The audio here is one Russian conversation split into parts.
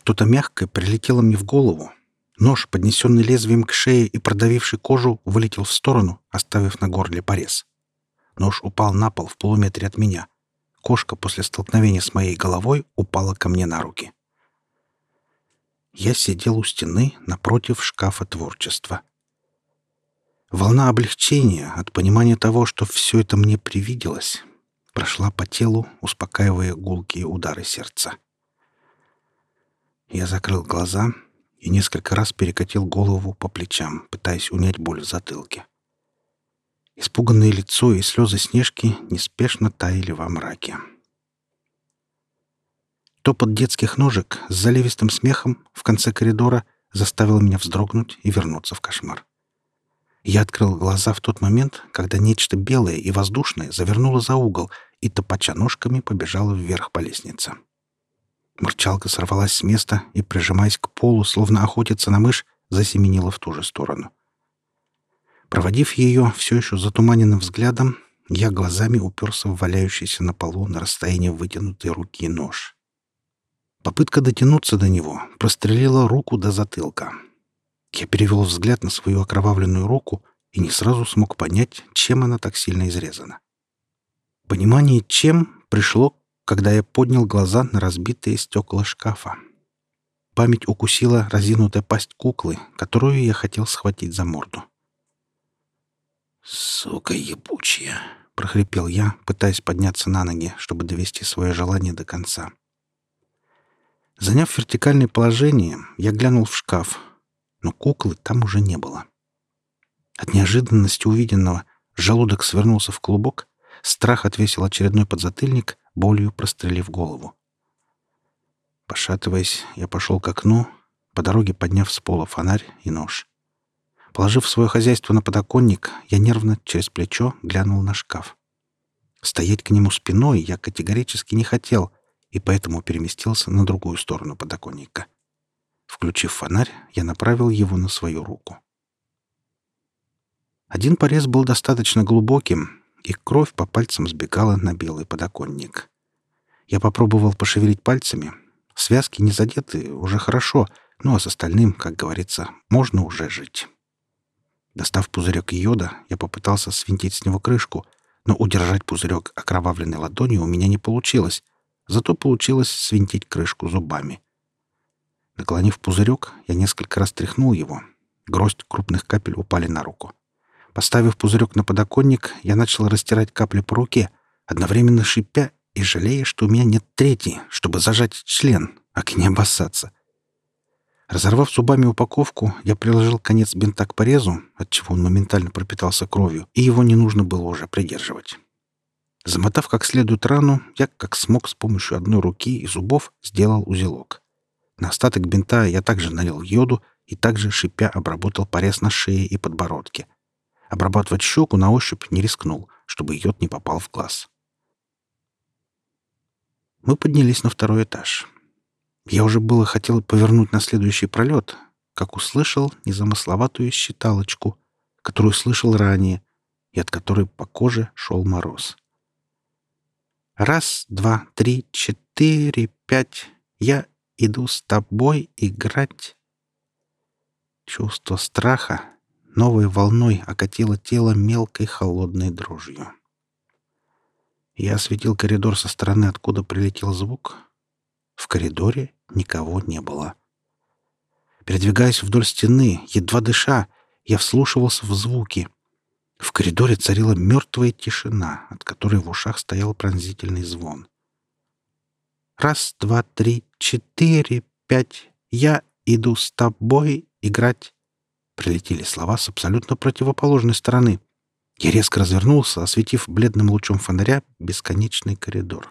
Что-то мягкое прилетело мне в голову. Нож, поднесенный лезвием к шее и продавивший кожу, вылетел в сторону, оставив на горле порез. Нож упал на пол в полуметре от меня. Кошка после столкновения с моей головой упала ко мне на руки. Я сидел у стены напротив шкафа творчества. Волна облегчения от понимания того, что все это мне привиделось, прошла по телу, успокаивая гулкие удары сердца. Я закрыл глаза и несколько раз перекатил голову по плечам, пытаясь унять боль в затылке. Испуганное лицо и слезы Снежки неспешно таяли во мраке. Топот детских ножек с заливистым смехом в конце коридора заставил меня вздрогнуть и вернуться в кошмар. Я открыл глаза в тот момент, когда нечто белое и воздушное завернуло за угол и, топача ножками, побежало вверх по лестнице. Мурчалка сорвалась с места и, прижимаясь к полу, словно охотится на мышь, засеменила в ту же сторону. Проводив ее все еще затуманенным взглядом, я глазами уперся в валяющийся на полу на расстоянии вытянутой руки нож. Попытка дотянуться до него прострелила руку до затылка. Я перевел взгляд на свою окровавленную руку и не сразу смог понять, чем она так сильно изрезана. Понимание «чем» пришло, когда я поднял глаза на разбитые стекла шкафа. Память укусила разинутая пасть куклы, которую я хотел схватить за морду. «Сука ебучая!» — прохрипел я, пытаясь подняться на ноги, чтобы довести свое желание до конца. Заняв вертикальное положение, я глянул в шкаф, но куклы там уже не было. От неожиданности увиденного желудок свернулся в клубок, страх отвесил очередной подзатыльник, болью прострелив голову. Пошатываясь, я пошел к окну, по дороге подняв с пола фонарь и нож. Положив свое хозяйство на подоконник, я нервно через плечо глянул на шкаф. Стоять к нему спиной я категорически не хотел, и поэтому переместился на другую сторону подоконника. Включив фонарь, я направил его на свою руку. Один порез был достаточно глубоким, и кровь по пальцам сбегала на белый подоконник. Я попробовал пошевелить пальцами. Связки не задеты, уже хорошо, ну а с остальным, как говорится, можно уже жить. Достав пузырек йода, я попытался свинтить с него крышку, но удержать пузырек окровавленной ладонью у меня не получилось, зато получилось свинтить крышку зубами. Наклонив пузырек, я несколько раз тряхнул его. Гроздь крупных капель упали на руку. Поставив пузырек на подоконник, я начал растирать капли по руке, одновременно шипя и жалея, что у меня нет третьей, чтобы зажать член, а к не обоссаться. Разорвав зубами упаковку, я приложил конец бинта к порезу, отчего он моментально пропитался кровью, и его не нужно было уже придерживать. Замотав как следует рану, я, как смог, с помощью одной руки и зубов сделал узелок. На остаток бинта я также налил йоду и также, шипя, обработал порез на шее и подбородке. Обрабатывать щеку на ощупь не рискнул, чтобы йод не попал в глаз. Мы поднялись на второй этаж. Я уже было хотел повернуть на следующий пролет, как услышал незамысловатую считалочку, которую слышал ранее, и от которой по коже шел мороз. 1, 2, 3, 4, 5. Я иду с тобой играть. Чувство страха новой волной окатило тело мелкой холодной дрожью. Я осветил коридор со стороны, откуда прилетел звук. В коридоре никого не было. Передвигаясь вдоль стены, едва дыша, я вслушивался в звуки. В коридоре царила мертвая тишина, от которой в ушах стоял пронзительный звон. 1, 2, 3, 4, 5. Я иду с тобой играть. Прилетели слова с абсолютно противоположной стороны. Я резко развернулся, осветив бледным лучом фонаря бесконечный коридор.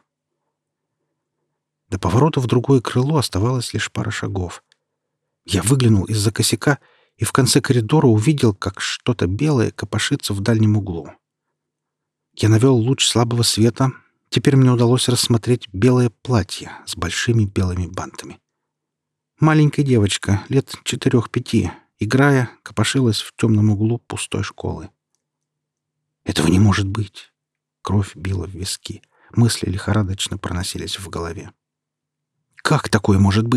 До поворота в другое крыло оставалось лишь пара шагов. Я выглянул из-за косяка и в конце коридора увидел, как что-то белое копошится в дальнем углу. Я навел луч слабого света. Теперь мне удалось рассмотреть белое платье с большими белыми бантами. Маленькая девочка, лет 4-5, играя, копошилась в темном углу пустой школы. Этого не может быть. Кровь била в виски. Мысли лихорадочно проносились в голове. Как такое может быть?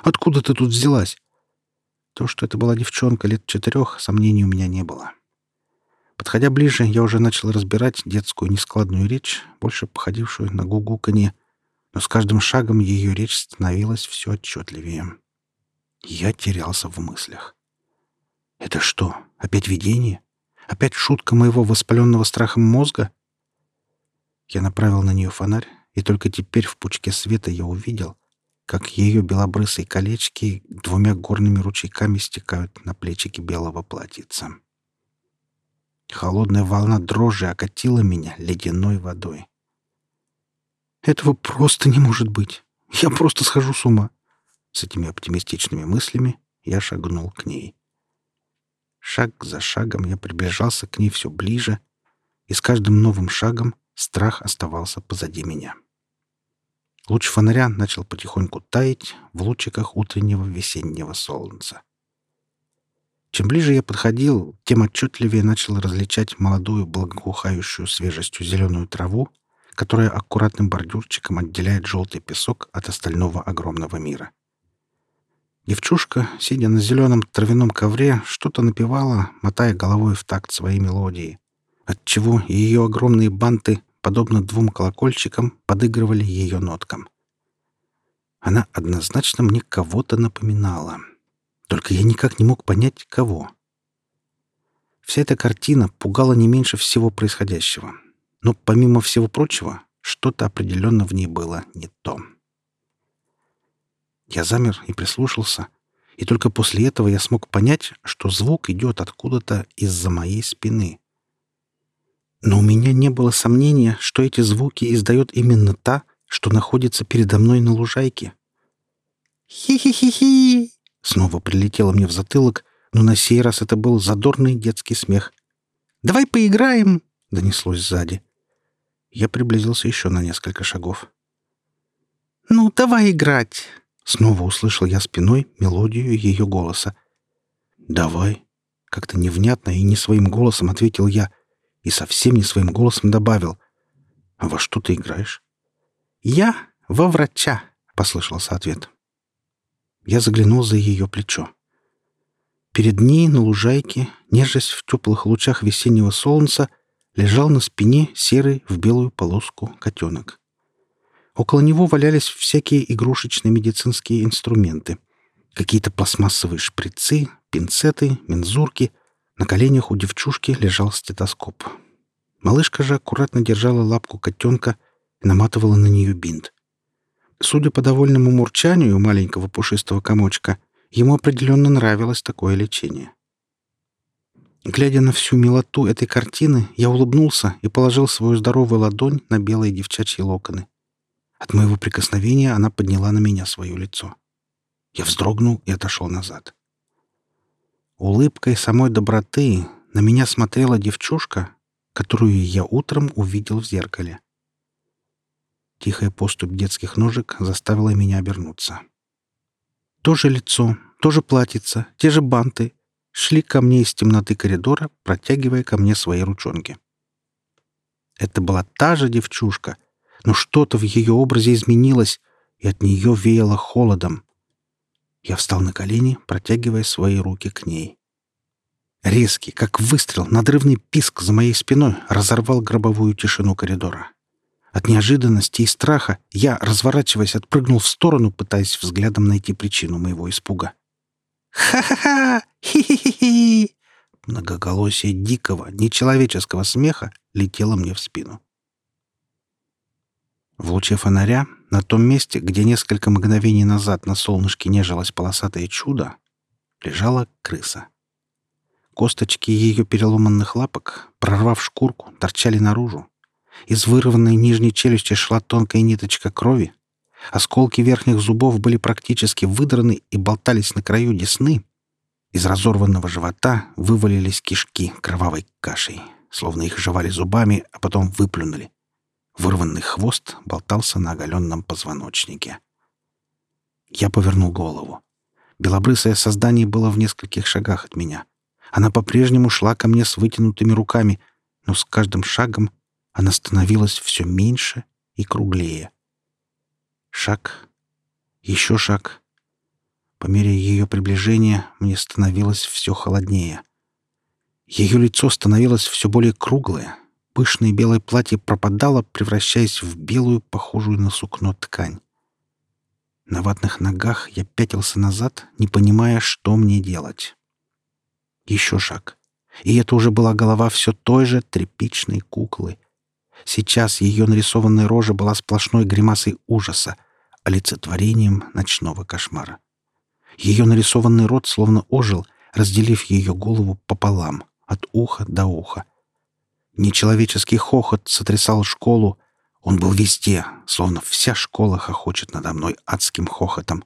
Откуда ты тут взялась?» То, что это была девчонка лет 4, сомнений у меня не было. Подходя ближе, я уже начал разбирать детскую нескладную речь, больше походившую на гугуканье, но с каждым шагом ее речь становилась все отчетливее. Я терялся в мыслях. «Это что, опять видение? Опять шутка моего воспаленного страхом мозга?» Я направил на нее фонарь, и только теперь в пучке света я увидел, как ее белобрысые колечки 2 горными ручейками стекают на плечики белого платьица. Холодная волна дрожи окатила меня ледяной водой. «Этого просто не может быть! Я просто схожу с ума!» С этими оптимистичными мыслями я шагнул к ней. Шаг за шагом я приближался к ней все ближе, и с каждым новым шагом страх оставался позади меня. Луч фонаря начал потихоньку таять в лучиках утреннего весеннего солнца. Чем ближе я подходил, тем отчетливее начал различать молодую благоухающую свежестью зеленую траву, которая аккуратным бордюрчиком отделяет желтый песок от остального огромного мира. Девчушка, сидя на зеленом травяном ковре, что-то напевала, мотая головой в такт своей мелодии, отчего ее огромные банты, подобно 2 колокольчикам, подыгрывали ее ноткам. Она однозначно мне кого-то напоминала. Только я никак не мог понять, кого. Вся эта картина пугала не меньше всего происходящего. Но, помимо всего прочего, что-то определенно в ней было не то. Я замер и прислушался, и только после этого я смог понять, что звук идет откуда-то из-за моей спины. Но у меня не было сомнения, что эти звуки издает именно та, что находится передо мной на лужайке. «Хи-хи-хи-хи!» Снова прилетело мне в затылок, но на сей раз это был задорный детский смех. «Давай поиграем!» — донеслось сзади. Я приблизился еще на несколько шагов. «Ну, давай играть!» Снова услышал я спиной мелодию ее голоса. «Давай!» — как-то невнятно и не своим голосом ответил я, и совсем не своим голосом добавил. «А во что ты играешь?» «Я во врача!» — послышался ответ. Я заглянул за ее плечо. Перед ней на лужайке, нежась в теплых лучах весеннего солнца, лежал на спине серый в белую полоску котенок. Около него валялись всякие игрушечные медицинские инструменты. Какие-то пластмассовые шприцы, пинцеты, мензурки. На коленях у девчушки лежал стетоскоп. Малышка же аккуратно держала лапку котенка и наматывала на нее бинт. Судя по довольному мурчанию маленького пушистого комочка, ему определенно нравилось такое лечение. Глядя на всю милоту этой картины, я улыбнулся и положил свою здоровую ладонь на белые девчачьи локоны. От моего прикосновения она подняла на меня свое лицо. Я вздрогнул и отошел назад. Улыбкой самой доброты на меня смотрела девчушка, которую я утром увидел в зеркале. Тихая поступь детских ножек заставила меня обернуться. То же лицо, то же платьице, те же банты шли ко мне из темноты коридора, протягивая ко мне свои ручонки. Это была та же девчушка, но что-то в ее образе изменилось, и от нее веяло холодом. Я встал на колени, протягивая свои руки к ней. Резкий, как выстрел, надрывный писк за моей спиной разорвал гробовую тишину коридора. От неожиданности и страха я, разворачиваясь, отпрыгнул в сторону, пытаясь взглядом найти причину моего испуга. «Ха-ха-ха! Хи-хи-хи-хи!» Многоголосие дикого, нечеловеческого смеха летело мне в спину. В луче фонаря, на том месте, где несколько мгновений назад на солнышке нежилось полосатое чудо, лежала крыса. Косточки ее переломанных лапок, прорвав шкурку, торчали наружу. Из вырванной нижней челюсти шла тонкая ниточка крови. Осколки верхних зубов были практически выдраны и болтались на краю десны. Из разорванного живота вывалились кишки кровавой кашей, словно их жевали зубами, а потом выплюнули. Вырванный хвост болтался на оголенном позвоночнике. Я повернул голову. Белобрысое создание было в нескольких шагах от меня. Она по-прежнему шла ко мне с вытянутыми руками, но с каждым шагом она становилась все меньше и круглее. Шаг, еще шаг. По мере ее приближения мне становилось все холоднее. Ее лицо становилось все более круглое. Пышное белое платье пропадало, превращаясь в белую, похожую на сукно ткань. На ватных ногах я пятился назад, не понимая, что мне делать. Еще шаг. И это уже была голова все той же тряпичной куклы. Сейчас ее нарисованная рожа была сплошной гримасой ужаса, олицетворением ночного кошмара. Ее нарисованный рот словно ожил, разделив ее голову пополам, от уха до уха. Нечеловеческий хохот сотрясал школу. Он был везде, словно вся школа хохочет надо мной адским хохотом.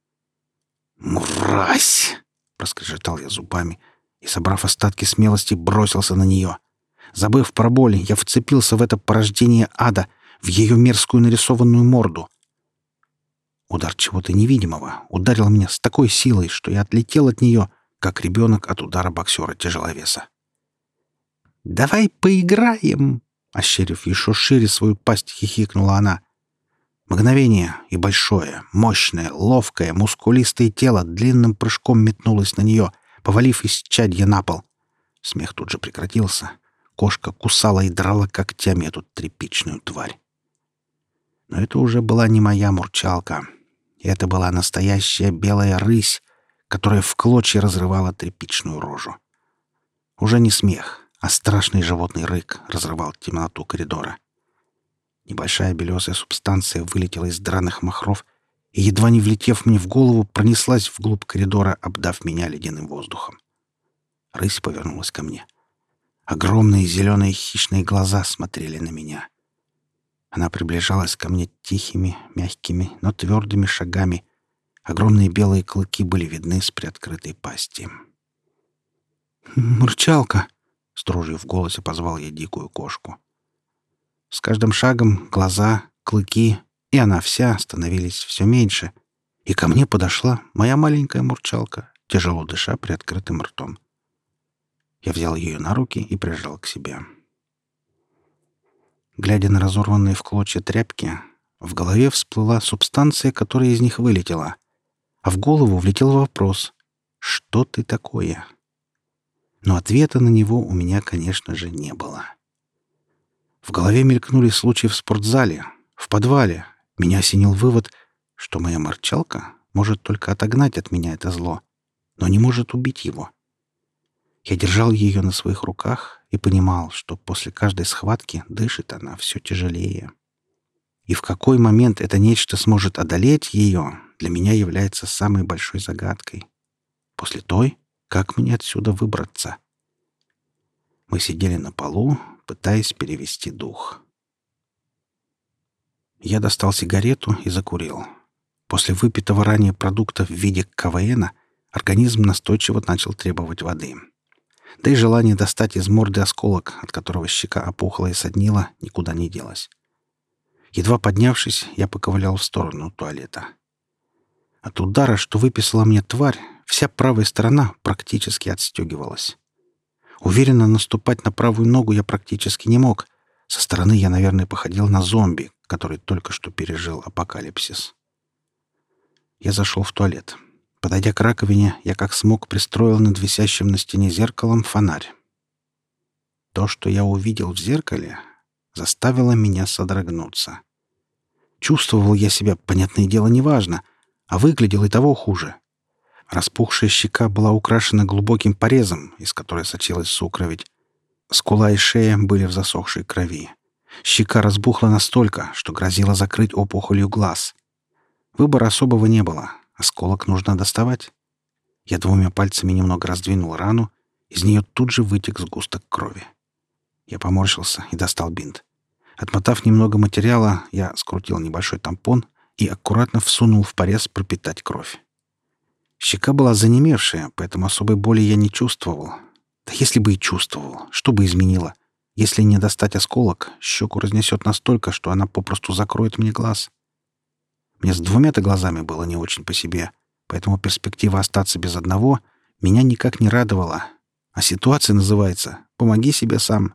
«Мразь!» — проскрежетал я зубами и, собрав остатки смелости, бросился на нее. Забыв про боль, я вцепился в это порождение ада, в ее мерзкую нарисованную морду. Удар чего-то невидимого ударил меня с такой силой, что я отлетел от нее, как ребенок от удара боксера-тяжеловеса. «Давай поиграем!» — ощерив еще шире свою пасть, хихикнула она. Мгновение, и большое, мощное, ловкое, мускулистое тело длинным прыжком метнулось на нее, повалив исчадье на пол. Смех тут же прекратился. Кошка кусала и драла когтями эту тряпичную тварь. Но это уже была не моя мурчалка. Это была настоящая белая рысь, которая в клочья разрывала тряпичную рожу. Уже не смех, а страшный животный рык разрывал темноту коридора. Небольшая белесая субстанция вылетела из драных мохров и, едва не влетев мне в голову, пронеслась вглубь коридора, обдав меня ледяным воздухом. Рысь повернулась ко мне. Огромные зеленые хищные глаза смотрели на меня. Она приближалась ко мне тихими, мягкими, но твердыми шагами. Огромные белые клыки были видны с приоткрытой пасти. «Мурчалка!» — с дрожью в голосе позвал я дикую кошку. С каждым шагом глаза, клыки и она вся становились все меньше, и ко мне подошла моя маленькая мурчалка, тяжело дыша приоткрытым ртом. Я взял ее на руки и прижал к себе. Глядя на разорванные в клочья тряпки, в голове всплыла субстанция, которая из них вылетела, а в голову влетел вопрос: «Что ты такое?» Но ответа на него у меня, конечно же, не было. В голове мелькнули случаи в спортзале, в подвале. Меня осенил вывод, что моя мурчалка может только отогнать от меня это зло, но не может убить его. Я держал ее на своих руках и понимал, что после каждой схватки дышит она все тяжелее. И в какой момент это нечто сможет одолеть ее, для меня является самой большой загадкой. После той, как мне отсюда выбраться? Мы сидели на полу, пытаясь перевести дух. Я достал сигарету и закурил. После выпитого ранее продукта в виде КВНа организм настойчиво начал требовать воды. Да и желание достать из морды осколок, от которого щека опухла и соднила, никуда не делось. Едва поднявшись, я поковылял в сторону туалета. От удара, что выписала мне тварь, вся правая сторона практически отстегивалась. Уверенно наступать на правую ногу я практически не мог. Со стороны я, наверное, походил на зомби, который только что пережил апокалипсис. Я зашел в туалет. Подойдя к раковине, я как смог пристроил над висящим на стене зеркалом фонарь. То, что я увидел в зеркале, заставило меня содрогнуться. Чувствовал я себя, понятное дело, неважно, а выглядел и того хуже. Распухшая щека была украшена глубоким порезом, из которой сочилась сукровить. Скула и шея были в засохшей крови. Щека разбухла настолько, что грозила закрыть опухолью глаз. Выбора особого не было. Осколок нужно доставать. Я двумя пальцами немного раздвинул рану. Из нее тут же вытек сгусток крови. Я поморщился и достал бинт. Отмотав немного материала, я скрутил небольшой тампон и аккуратно всунул в порез пропитать кровь. Щека была занемевшая, поэтому особой боли я не чувствовал. Да если бы и чувствовал, что бы изменило? Если не достать осколок, щеку разнесет настолько, что она попросту закроет мне глаз. Мне с двумя-то глазами было не очень по себе, поэтому перспектива остаться без одного меня никак не радовала. А ситуация называется «Помоги себе сам».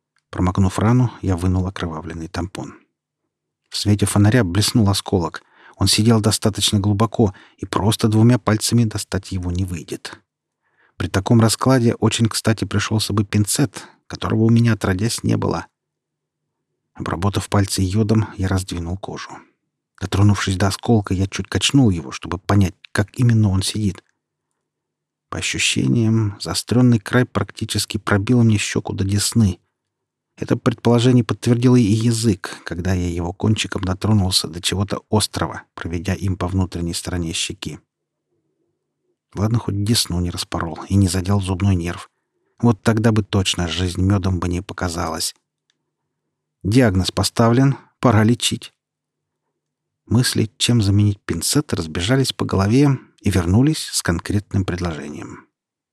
Промокнув рану, я вынул окровавленный тампон. В свете фонаря блеснул осколок. Он сидел достаточно глубоко, и просто двумя пальцами достать его не выйдет. При таком раскладе очень кстати пришелся бы пинцет, которого у меня отродясь не было. Обработав пальцы йодом, я раздвинул кожу. Дотронувшись до осколка, я чуть качнул его, чтобы понять, как именно он сидит. По ощущениям, заостренный край практически пробил мне щеку до десны. Это предположение подтвердил и язык, когда я его кончиком дотронулся до чего-то острого, проведя им по внутренней стороне щеки. Ладно, хоть десну не распорол и не задел зубной нерв. Вот тогда бы точно жизнь медом бы не показалась. Диагноз поставлен, пора лечить. Мысли, чем заменить пинцет, разбежались по голове и вернулись с конкретным предложением.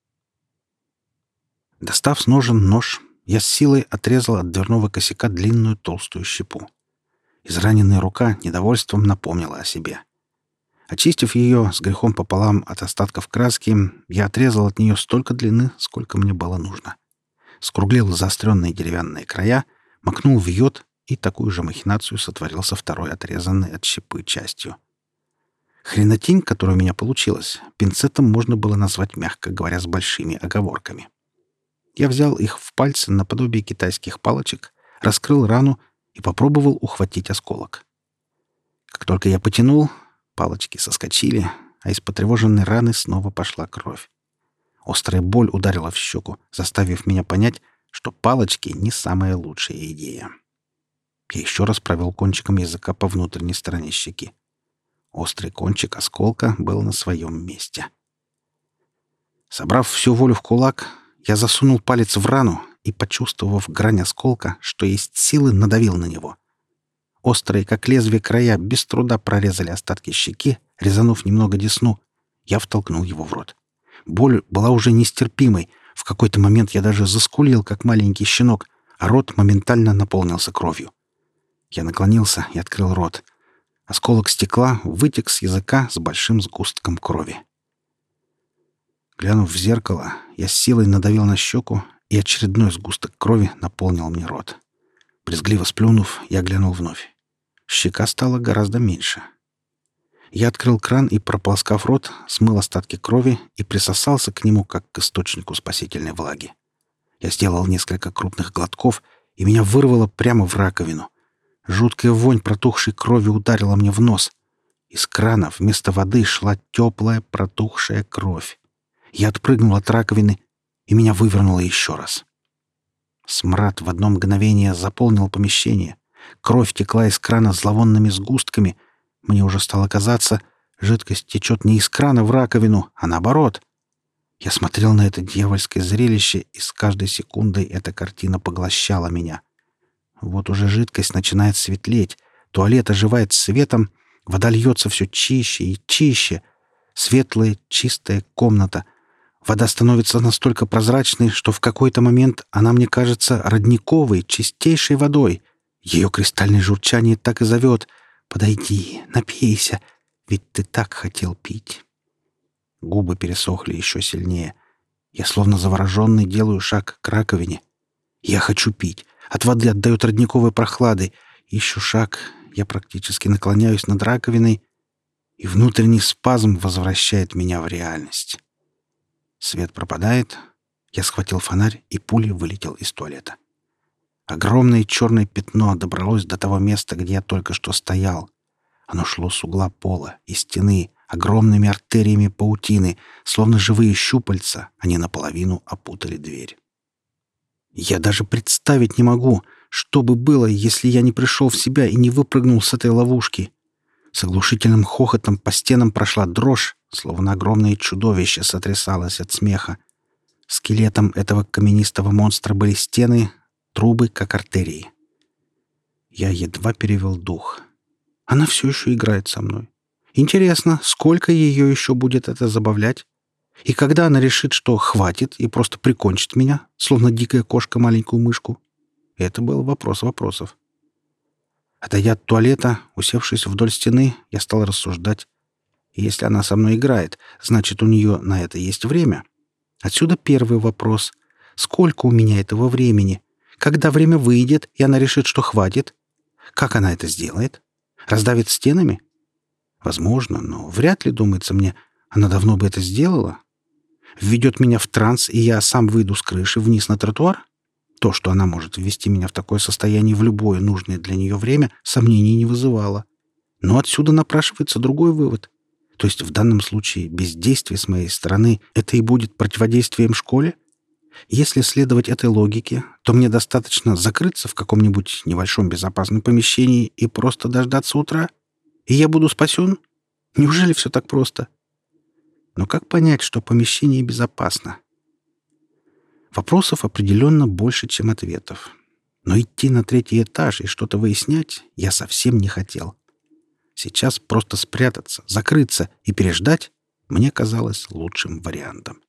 Достав с ножен нож, я с силой отрезал от дверного косяка длинную толстую щепу. Израненная рука недовольством напомнила о себе. Очистив ее с грехом пополам от остатков краски, я отрезал от нее столько длины, сколько мне было нужно. Скруглил заостренные деревянные края, макнул в йод, и такую же махинацию сотворил со второй отрезанной от щепы частью. Хренотень, которая у меня получилась, пинцетом можно было назвать, мягко говоря, с большими оговорками. Я взял их в пальцы наподобие китайских палочек, раскрыл рану и попробовал ухватить осколок. Как только я потянул, палочки соскочили, а из потревоженной раны снова пошла кровь. Острая боль ударила в щеку, заставив меня понять, что палочки — не самая лучшая идея. Я еще раз провел кончиком языка по внутренней стороне щеки. Острый кончик осколка был на своем месте. Собрав всю волю в кулак, я засунул палец в рану и, почувствовав грань осколка, что есть силы, надавил на него. Острые, как лезвие, края без труда прорезали остатки щеки, резанув немного десну. Я втолкнул его в рот. Боль была уже нестерпимой. В какой-то момент я даже заскулил, как маленький щенок, а рот моментально наполнился кровью. Я наклонился и открыл рот. Осколок стекла вытек с языка с большим сгустком крови. Глянув в зеркало, я с силой надавил на щеку, и очередной сгусток крови наполнил мне рот. Брезгливо сплюнув, я глянул вновь. Щека стала гораздо меньше. Я открыл кран и, прополоскав рот, смыл остатки крови и присосался к нему, как к источнику спасительной влаги. Я сделал несколько крупных глотков, и меня вырвало прямо в раковину. Жуткая вонь протухшей крови ударила мне в нос. Из крана вместо воды шла теплая протухшая кровь. Я отпрыгнул от раковины, и меня вывернуло еще раз. Смрад в одно мгновение заполнил помещение. Кровь текла из крана зловонными сгустками. Мне уже стало казаться, жидкость течет не из крана в раковину, а наоборот. Я смотрел на это дьявольское зрелище, и с каждой секундой эта картина поглощала меня. Вот уже жидкость начинает светлеть, туалет оживает светом, вода льется все чище и чище. Светлая, чистая комната. Вода становится настолько прозрачной, что в какой-то момент она мне кажется родниковой, чистейшей водой. Ее кристальное журчание так и зовет: «Подойди, напейся, ведь ты так хотел пить». Губы пересохли еще сильнее. Я словно завороженный делаю шаг к раковине. Я хочу пить. От воды отдает родниковой прохладой. Еще шаг. Я практически наклоняюсь над раковиной, и внутренний спазм возвращает меня в реальность. Свет пропадает. Я схватил фонарь, и пулей вылетел из туалета. Огромное черное пятно добралось до того места, где я только что стоял. Оно шло с угла пола и стены, огромными артериями паутины, словно живые щупальца, они наполовину опутали дверь. Я даже представить не могу, что бы было, если я не пришел в себя и не выпрыгнул с этой ловушки. С оглушительным хохотом по стенам прошла дрожь, словно огромное чудовище сотрясалось от смеха. Скелетом этого каменистого монстра были стены, трубы, как артерии. Я едва перевел дух. Она все еще играет со мной. Интересно, сколько ее еще будет это забавлять? И когда она решит, что хватит и просто прикончит меня, словно дикая кошка маленькую мышку? Это был вопрос вопросов. Отойдя от туалета, усевшись вдоль стены, я стал рассуждать. Если она со мной играет, значит, у нее на это есть время. Отсюда первый вопрос. Сколько у меня этого времени? Когда время выйдет, и она решит, что хватит? Как она это сделает? Раздавит стенами? Возможно, но вряд ли, думается мне, она давно бы это сделала. Введет меня в транс, и я сам выйду с крыши вниз на тротуар? То, что она может ввести меня в такое состояние в любое нужное для нее время, сомнений не вызывало. Но отсюда напрашивается другой вывод. То есть в данном случае бездействие с моей стороны — это и будет противодействием школе? Если следовать этой логике, то мне достаточно закрыться в каком-нибудь небольшом безопасном помещении и просто дождаться утра, и я буду спасен? Неужели все так просто? Но как понять, что помещение безопасно? Вопросов определенно больше, чем ответов. Но идти на 3-й этаж и что-то выяснять я совсем не хотел. Сейчас просто спрятаться, закрыться и переждать мне казалось лучшим вариантом.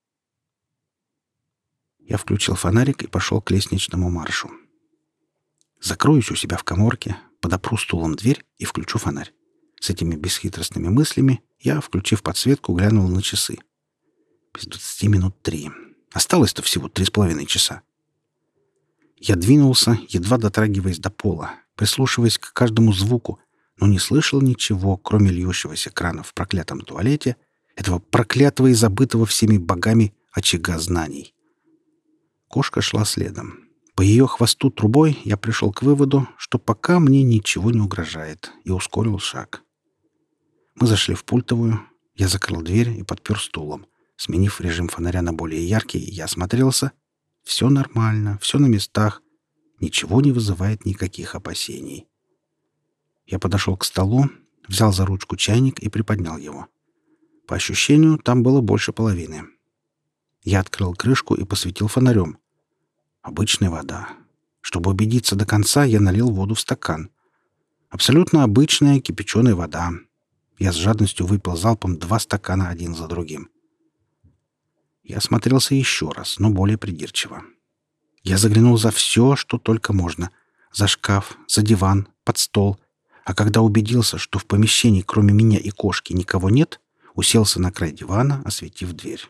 Я включил фонарик и пошел к лестничному маршу. Закроюсь у себя в каморке, подопру стулом дверь и включу фонарь. С этими бесхитростными мыслями я, включив подсветку, глянул на часы. Без 20 минут 3. Осталось-то всего 3,5 часа. Я двинулся, едва дотрагиваясь до пола, прислушиваясь к каждому звуку, но не слышал ничего, кроме льющегося крана в проклятом туалете, этого проклятого и забытого всеми богами очага знаний. Кошка шла следом. По ее хвосту трубой я пришел к выводу, что пока мне ничего не угрожает, и ускорил шаг. Мы зашли в пультовую, я закрыл дверь и подпер стулом. Сменив режим фонаря на более яркий, я осмотрелся. Все нормально, все на местах. Ничего не вызывает никаких опасений. Я подошел к столу, взял за ручку чайник и приподнял его. По ощущению, там было больше половины. Я открыл крышку и посветил фонарем. Обычная вода. Чтобы убедиться до конца, я налил воду в стакан. Абсолютно обычная кипяченая вода. Я с жадностью выпил залпом 2 стакана один за другим. Я осмотрелся еще раз, но более придирчиво. Я заглянул за все, что только можно. За шкаф, за диван, под стол. А когда убедился, что в помещении кроме меня и кошки никого нет, уселся на край дивана, осветив дверь.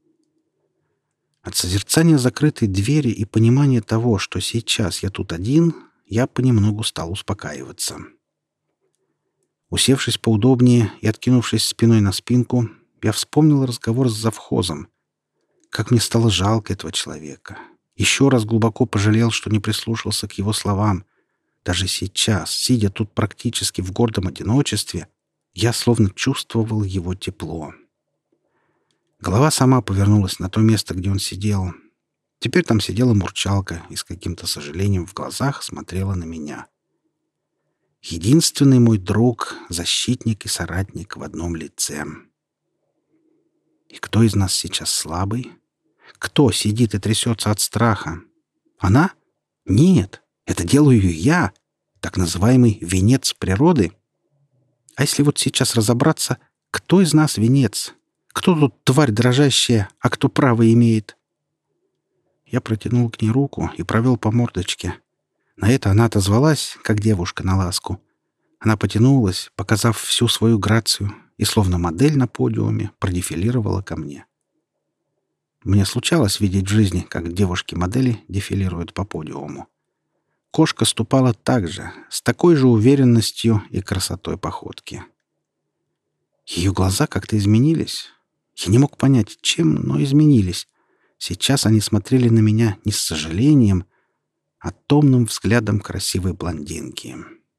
От созерцания закрытой двери и понимания того, что сейчас я тут один, я понемногу стал успокаиваться. Усевшись поудобнее и откинувшись спиной на спинку, я вспомнил разговор с завхозом. Как мне стало жалко этого человека. Еще раз глубоко пожалел, что не прислушался к его словам. Даже сейчас, сидя тут практически в гордом одиночестве, я словно чувствовал его тепло. Голова сама повернулась на то место, где он сидел. Теперь там сидела Мурчалка и с каким-то сожалением в глазах смотрела на меня. Единственный мой друг, защитник и соратник в одном лице. И кто из нас сейчас слабый? Кто сидит и трясется от страха? Она? Нет, это делаю я, так называемый венец природы. А если вот сейчас разобраться, кто из нас венец? Кто тут тварь дрожащая, а кто право имеет? Я протянул к ней руку и провел по мордочке. На это она отозвалась, как девушка на ласку. Она потянулась, показав всю свою грацию, и словно модель на подиуме продефилировала ко мне. Мне случалось видеть в жизни, как девушки-модели дефилируют по подиуму. Кошка ступала так же, с такой же уверенностью и красотой походки. Ее глаза как-то изменились. Я не мог понять, чем, но изменились. Сейчас они смотрели на меня не с сожалением, а томным взглядом красивой блондинки.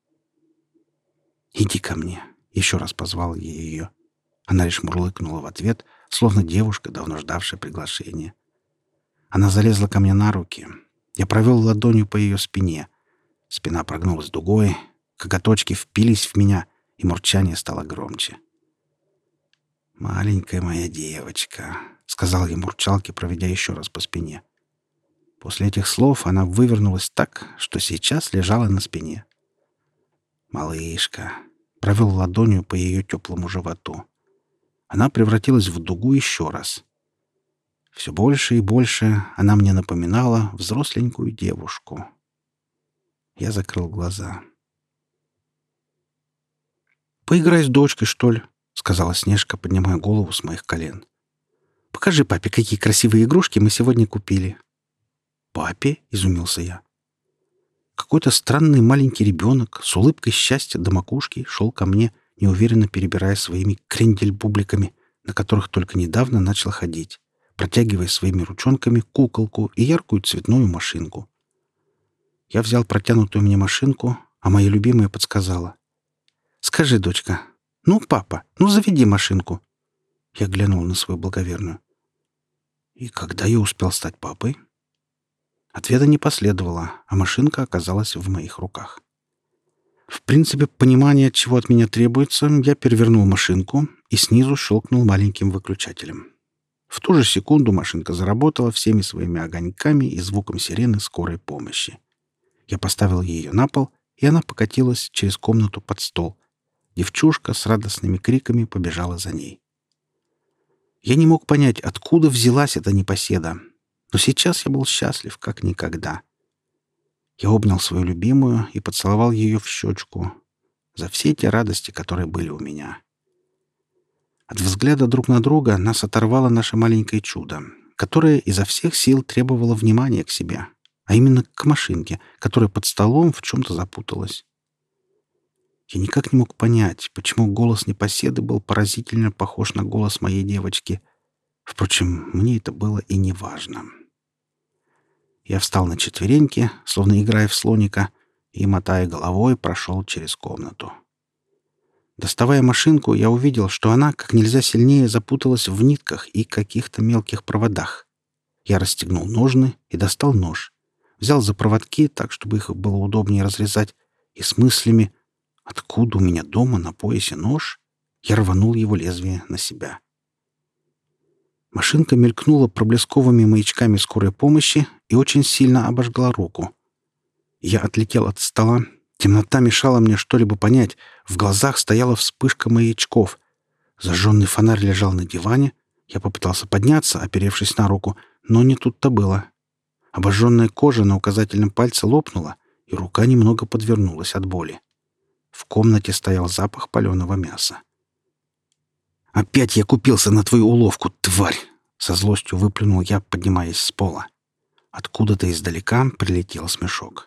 «Иди ко мне», — еще раз позвал я ее. Она лишь мурлыкнула в ответ, словно девушка, давно ждавшая приглашения. Она залезла ко мне на руки. Я провел ладонью по ее спине. Спина прогнулась дугой, коготочки впились в меня, и мурчание стало громче. «Маленькая моя девочка», — сказал я Мурчалке, проведя еще раз по спине. После этих слов она вывернулась так, что сейчас лежала на спине. «Малышка», — провел ладонью по ее теплому животу. Она превратилась в дугу еще раз. Все больше и больше она мне напоминала взросленькую девушку. Я закрыл глаза. «Поиграй с дочкой, что ли?» — сказала Снежка, поднимая голову с моих колен. «Покажи папе, какие красивые игрушки мы сегодня купили». «Папе?» — изумился я. Какой-то странный маленький ребенок с улыбкой счастья до макушки шел ко мне, неуверенно перебирая своими крендель-бубликами, на которых только недавно начал ходить, протягивая своими ручонками куколку и яркую цветную машинку. Я взял протянутую мне машинку, а моя любимая подсказала. «Скажи, дочка, ну, папа, ну заведи машинку». Я глянул на свою благоверную. И когда я успел стать папой? Ответа не последовало, а машинка оказалась в моих руках. В принципе, понимание, чего от меня требуется, я перевернул машинку и снизу щелкнул маленьким выключателем. В ту же секунду машинка заработала всеми своими огоньками и звуком сирены скорой помощи. Я поставил ее на пол, и она покатилась через комнату под стол. Девчушка с радостными криками побежала за ней. Я не мог понять, откуда взялась эта непоседа, но сейчас я был счастлив, как никогда. Я обнял свою любимую и поцеловал ее в щечку за все те радости, которые были у меня. От взгляда друг на друга нас оторвало наше маленькое чудо, которое изо всех сил требовало внимания к себе, а именно к машинке, которая под столом в чем-то запуталась. Я никак не мог понять, почему голос непоседы был поразительно похож на голос моей девочки. Впрочем, мне это было и не важно. Я встал на четвереньки, словно играя в слоника, и, мотая головой, прошел через комнату. Доставая машинку, я увидел, что она как нельзя сильнее запуталась в нитках и каких-то мелких проводах. Я расстегнул ножны и достал нож. Взял за проводки так, чтобы их было удобнее разрезать, и с мыслями «Откуда у меня дома на поясе нож?» я рванул его лезвие на себя. Машинка мелькнула проблесковыми маячками скорой помощи и очень сильно обожгла руку. Я отлетел от стола. Темнота мешала мне что-либо понять. В глазах стояла вспышка маячков. Зажженный фонарь лежал на диване. Я попытался подняться, оперевшись на руку, но не тут-то было. Обожженная кожа на указательном пальце лопнула, и рука немного подвернулась от боли. В комнате стоял запах паленого мяса. «Опять я купился на твою уловку, тварь!» — со злостью выплюнул я, поднимаясь с пола. Откуда-то издалека прилетел смешок.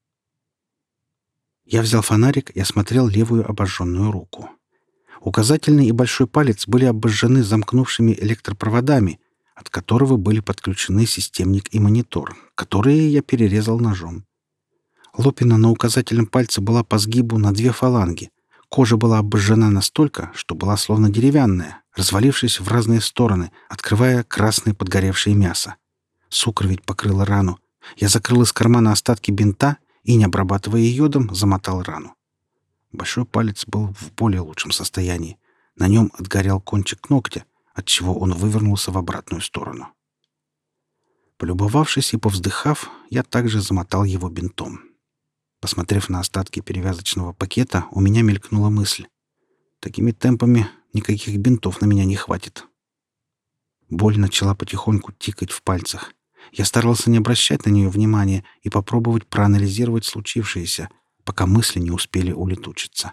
Я взял фонарик и осмотрел левую обожженную руку. Указательный и большой палец были обожжены замкнувшими электропроводами, от которого были подключены системник и монитор, которые я перерезал ножом. Лопина на указательном пальце была по сгибу на 2 фаланги. Кожа была обожжена настолько, что была словно деревянная, развалившись в разные стороны, открывая красное подгоревшее мясо. Сукровить покрыла рану. Я закрыл из кармана остатки бинта и, не обрабатывая йодом, замотал рану. Большой палец был в более лучшем состоянии. На нем отгорел кончик ногтя, отчего он вывернулся в обратную сторону. Полюбовавшись и повздыхав, я также замотал его бинтом. Посмотрев на остатки перевязочного пакета, у меня мелькнула мысль. Такими темпами никаких бинтов на меня не хватит. Боль начала потихоньку тикать в пальцах. Я старался не обращать на нее внимания и попробовать проанализировать случившееся, пока мысли не успели улетучиться.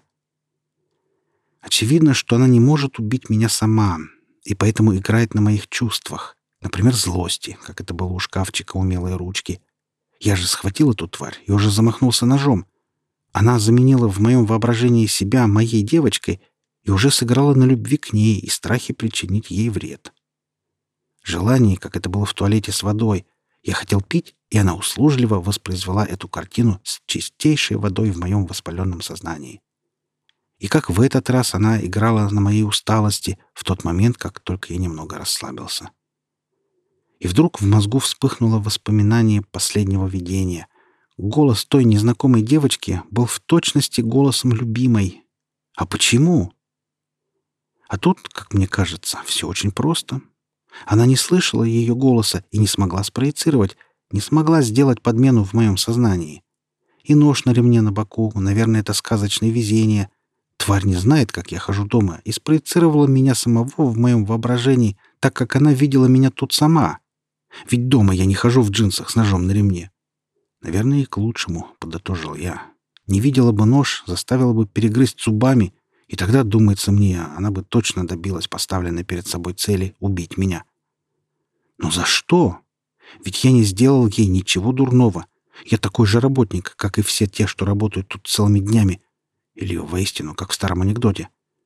Очевидно, что она не может убить меня сама, и поэтому играет на моих чувствах, например, злости, как это было у шкафчика умелой ручки. Я же схватил эту тварь и уже замахнулся ножом. Она заменила в моем воображении себя моей девочкой и уже сыграла на любви к ней и страхе причинить ей вред. Желание, как это было в туалете с водой. Я хотел пить, и она услужливо воспроизвела эту картину с чистейшей водой в моем воспаленном сознании. И как в этот раз она играла на моей усталости в тот момент, как только я немного расслабился. И вдруг в мозгу вспыхнуло воспоминание последнего видения. Голос той незнакомой девочки был в точности голосом любимой. А почему? А тут, как мне кажется, все очень просто. Она не слышала ее голоса и не смогла спроецировать, не смогла сделать подмену в моем сознании. И нож на ремне на боку, наверное, это сказочное везение. Тварь не знает, как я хожу дома, и спроецировала меня самого в моем воображении, так как она видела меня тут сама. Ведь дома я не хожу в джинсах с ножом на ремне. Наверное, и к лучшему, подытожил я. Не видела бы нож, заставила бы перегрызть зубами, и тогда, думается мне, она бы точно добилась поставленной перед собой цели убить меня. Но за что? Ведь я не сделал ей ничего дурного. Я такой же работник, как и все те, что работают тут целыми днями. Или, воистину, как в старом анекдоте.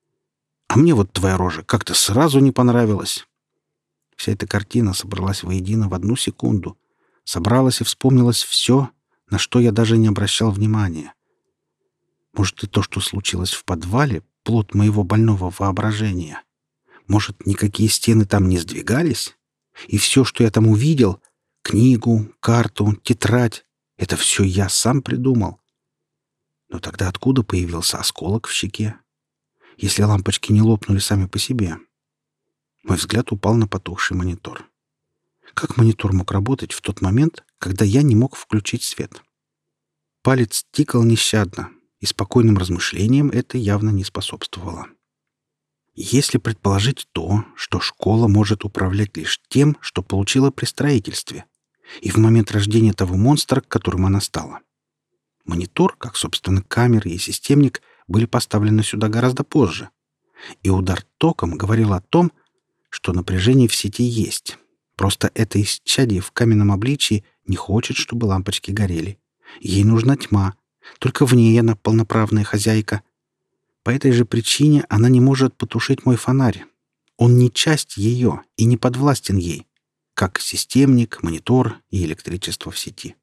А мне вот твоя рожа как-то сразу не понравилась». Вся эта картина собралась воедино в одну секунду. Собралось и вспомнилось все, на что я даже не обращал внимания. Может, и то, что случилось в подвале, плод моего больного воображения. Может, никакие стены там не сдвигались? И все, что я там увидел — книгу, карту, тетрадь — это все я сам придумал. Но тогда откуда появился осколок в щеке? Если лампочки не лопнули сами по себе? Мой взгляд упал на потухший монитор. Как монитор мог работать в тот момент, когда я не мог включить свет? Палец тикал нещадно, и спокойным размышлениям это явно не способствовало. Если предположить то, что школа может управлять лишь тем, что получила при строительстве, и в момент рождения того монстра, которым она стала. Монитор, как, собственно, камеры и системник, были поставлены сюда гораздо позже, и удар током говорил о том, что напряжение в сети есть. Просто это исчадие в каменном обличии не хочет, чтобы лампочки горели. Ей нужна тьма, только в ней она полноправная хозяйка. По этой же причине она не может потушить мой фонарь. Он не часть ее и не подвластен ей, как системник, монитор и электричество в сети.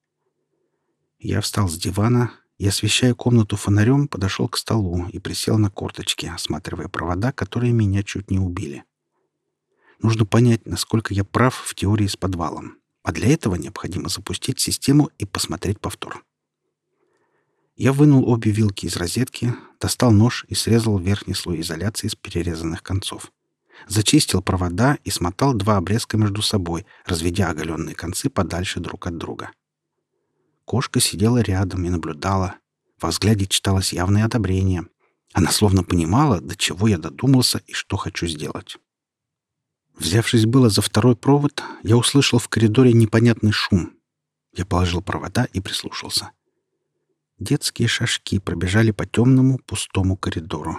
Я встал с дивана и, освещая комнату фонарем, подошел к столу и присел на корточки, осматривая провода, которые меня чуть не убили. Нужно понять, насколько я прав в теории с подвалом, а для этого необходимо запустить систему и посмотреть повтор. Я вынул обе вилки из розетки, достал нож и срезал верхний слой изоляции с перерезанных концов. Зачистил провода и смотал два обрезка между собой, разведя оголенные концы подальше друг от друга. Кошка сидела рядом и наблюдала. Во взгляде читалось явное одобрение. Она словно понимала, до чего я додумался и что хочу сделать. Взявшись было за второй провод, я услышал в коридоре непонятный шум. Я положил провода и прислушался. Детские шажки пробежали по темному пустому коридору.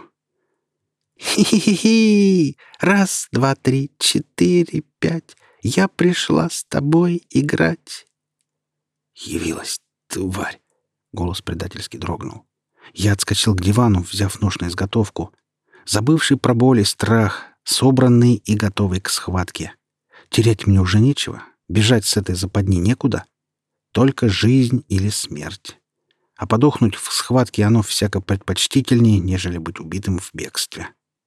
«Хи-хи-хи! Раз, два, три, четыре, пять! Я пришла с тобой играть!» «Явилась, тварь!» — голос предательски дрогнул. Я отскочил к дивану, взяв нож на изготовку. Забывший про боль и страх, собранный и готовый к схватке. Терять мне уже нечего, бежать с этой западни некуда. Только жизнь или смерть. А подохнуть в схватке оно всяко предпочтительнее, нежели быть убитым в бегстве.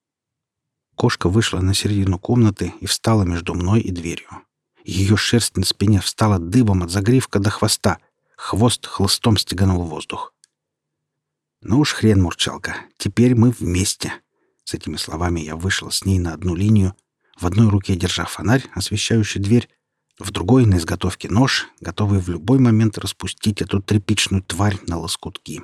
Кошка вышла на середину комнаты и встала между мной и дверью. Ее шерсть на спине встала дыбом от загривка до хвоста. Хвост хлыстом стеганул воздух. «Ну уж хрен, мурчалка, теперь мы вместе». С этими словами я вышел с ней на одну линию, в одной руке держа фонарь, освещающий дверь, в другой на изготовке нож, готовый в любой момент распустить эту тряпичную тварь на лоскутки.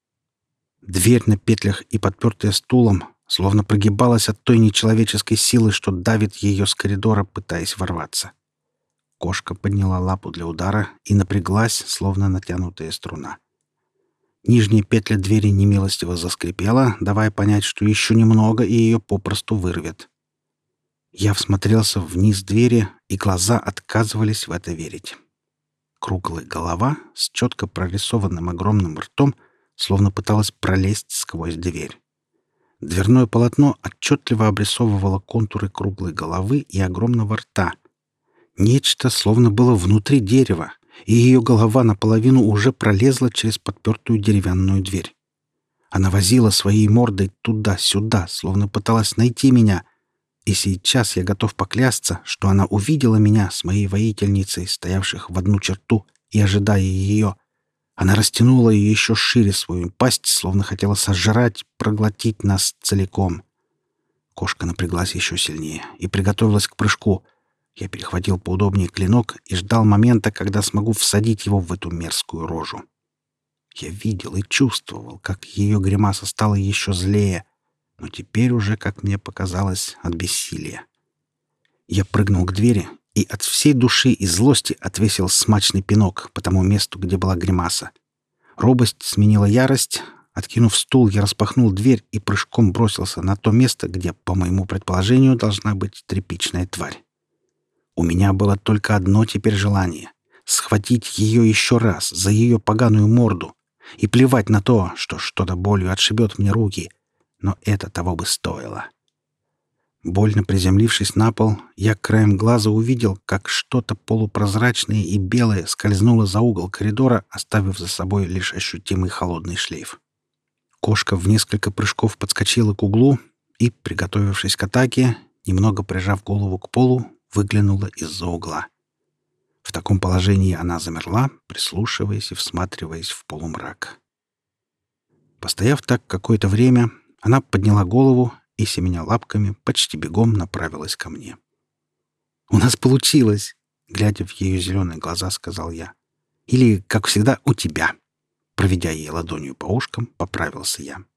Дверь на петлях и подпертая стулом словно прогибалась от той нечеловеческой силы, что давит ее с коридора, пытаясь ворваться. Кошка подняла лапу для удара и напряглась, словно натянутая струна. Нижняя петля двери немилостиво заскрипела, давая понять, что еще немного, и ее попросту вырвет. Я всмотрелся вниз двери, и глаза отказывались в это верить. Круглая голова с четко прорисованным огромным ртом словно пыталась пролезть сквозь дверь. Дверное полотно отчетливо обрисовывало контуры круглой головы и огромного рта. Нечто словно было внутри дерева, и ее голова наполовину уже пролезла через подпертую деревянную дверь. Она возила своей мордой туда-сюда, словно пыталась найти меня, и сейчас я готов поклясться, что она увидела меня с моей воительницей, стоявших в одну черту, и ожидая ее. Она растянула ее еще шире свою пасть, словно хотела сожрать, проглотить нас целиком. Кошка напряглась еще сильнее и приготовилась к прыжку. Я перехватил поудобнее клинок и ждал момента, когда смогу всадить его в эту мерзкую рожу. Я видел и чувствовал, как ее гримаса стала еще злее, но теперь уже, как мне показалось, от бессилия. Я прыгнул к двери и от всей души и злости отвесил смачный пинок по тому месту, где была гримаса. Робость сменила ярость. Откинув стул, я распахнул дверь и прыжком бросился на то место, где, по моему предположению, должна быть тряпичная тварь. У меня было только одно теперь желание — схватить ее еще раз за ее поганую морду и плевать на то, что что-то болью отшибет мне руки. но это того бы стоило. Больно приземлившись на пол, я краем глаза увидел, как что-то полупрозрачное и белое скользнуло за угол коридора, оставив за собой лишь ощутимый холодный шлейф. Кошка в несколько прыжков подскочила к углу и, приготовившись к атаке, немного прижав голову к полу, выглянула из-за угла. В таком положении она замерла, прислушиваясь и всматриваясь в полумрак. Постояв так какое-то время, она подняла голову и, семеня лапками, почти бегом направилась ко мне. «У нас получилось!» — глядя в ее зеленые глаза, сказал я. «Или, как всегда, у тебя!» Проведя ей ладонью по ушкам, поправился я.